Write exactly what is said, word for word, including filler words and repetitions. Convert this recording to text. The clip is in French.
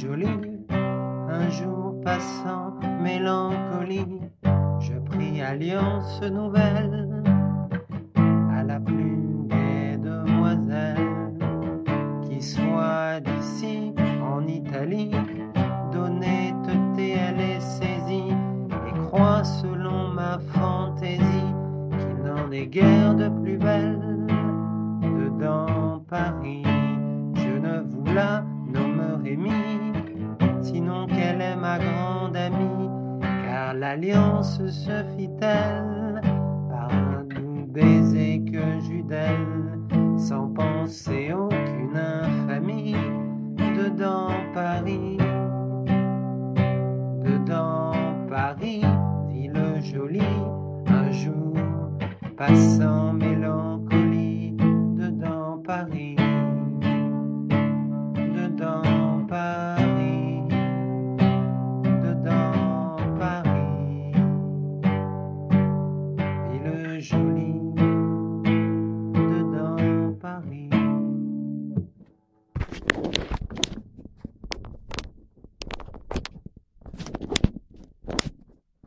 joli. Un jour passant mélancolie, je pris alliance nouvelle à la plus gaie demoiselle qui soit d'ici en Italie. D'honnêteté elle est saisie et croit selon ma fantaisie qu'il n'en est guère de plus belle dedans Paris. Je ne vous la nommerai mis, sinon qu'elle est ma grande amie, car l'alliance se fit-elle par un doux baiser que j'eus d'elle, sans penser aucune infamie. Dedans Paris, dedans Paris, ville jolie, un jour passant mélancolie. Dedans Paris, dedans Paris, dedans Paris, ville jolie, dedans Paris.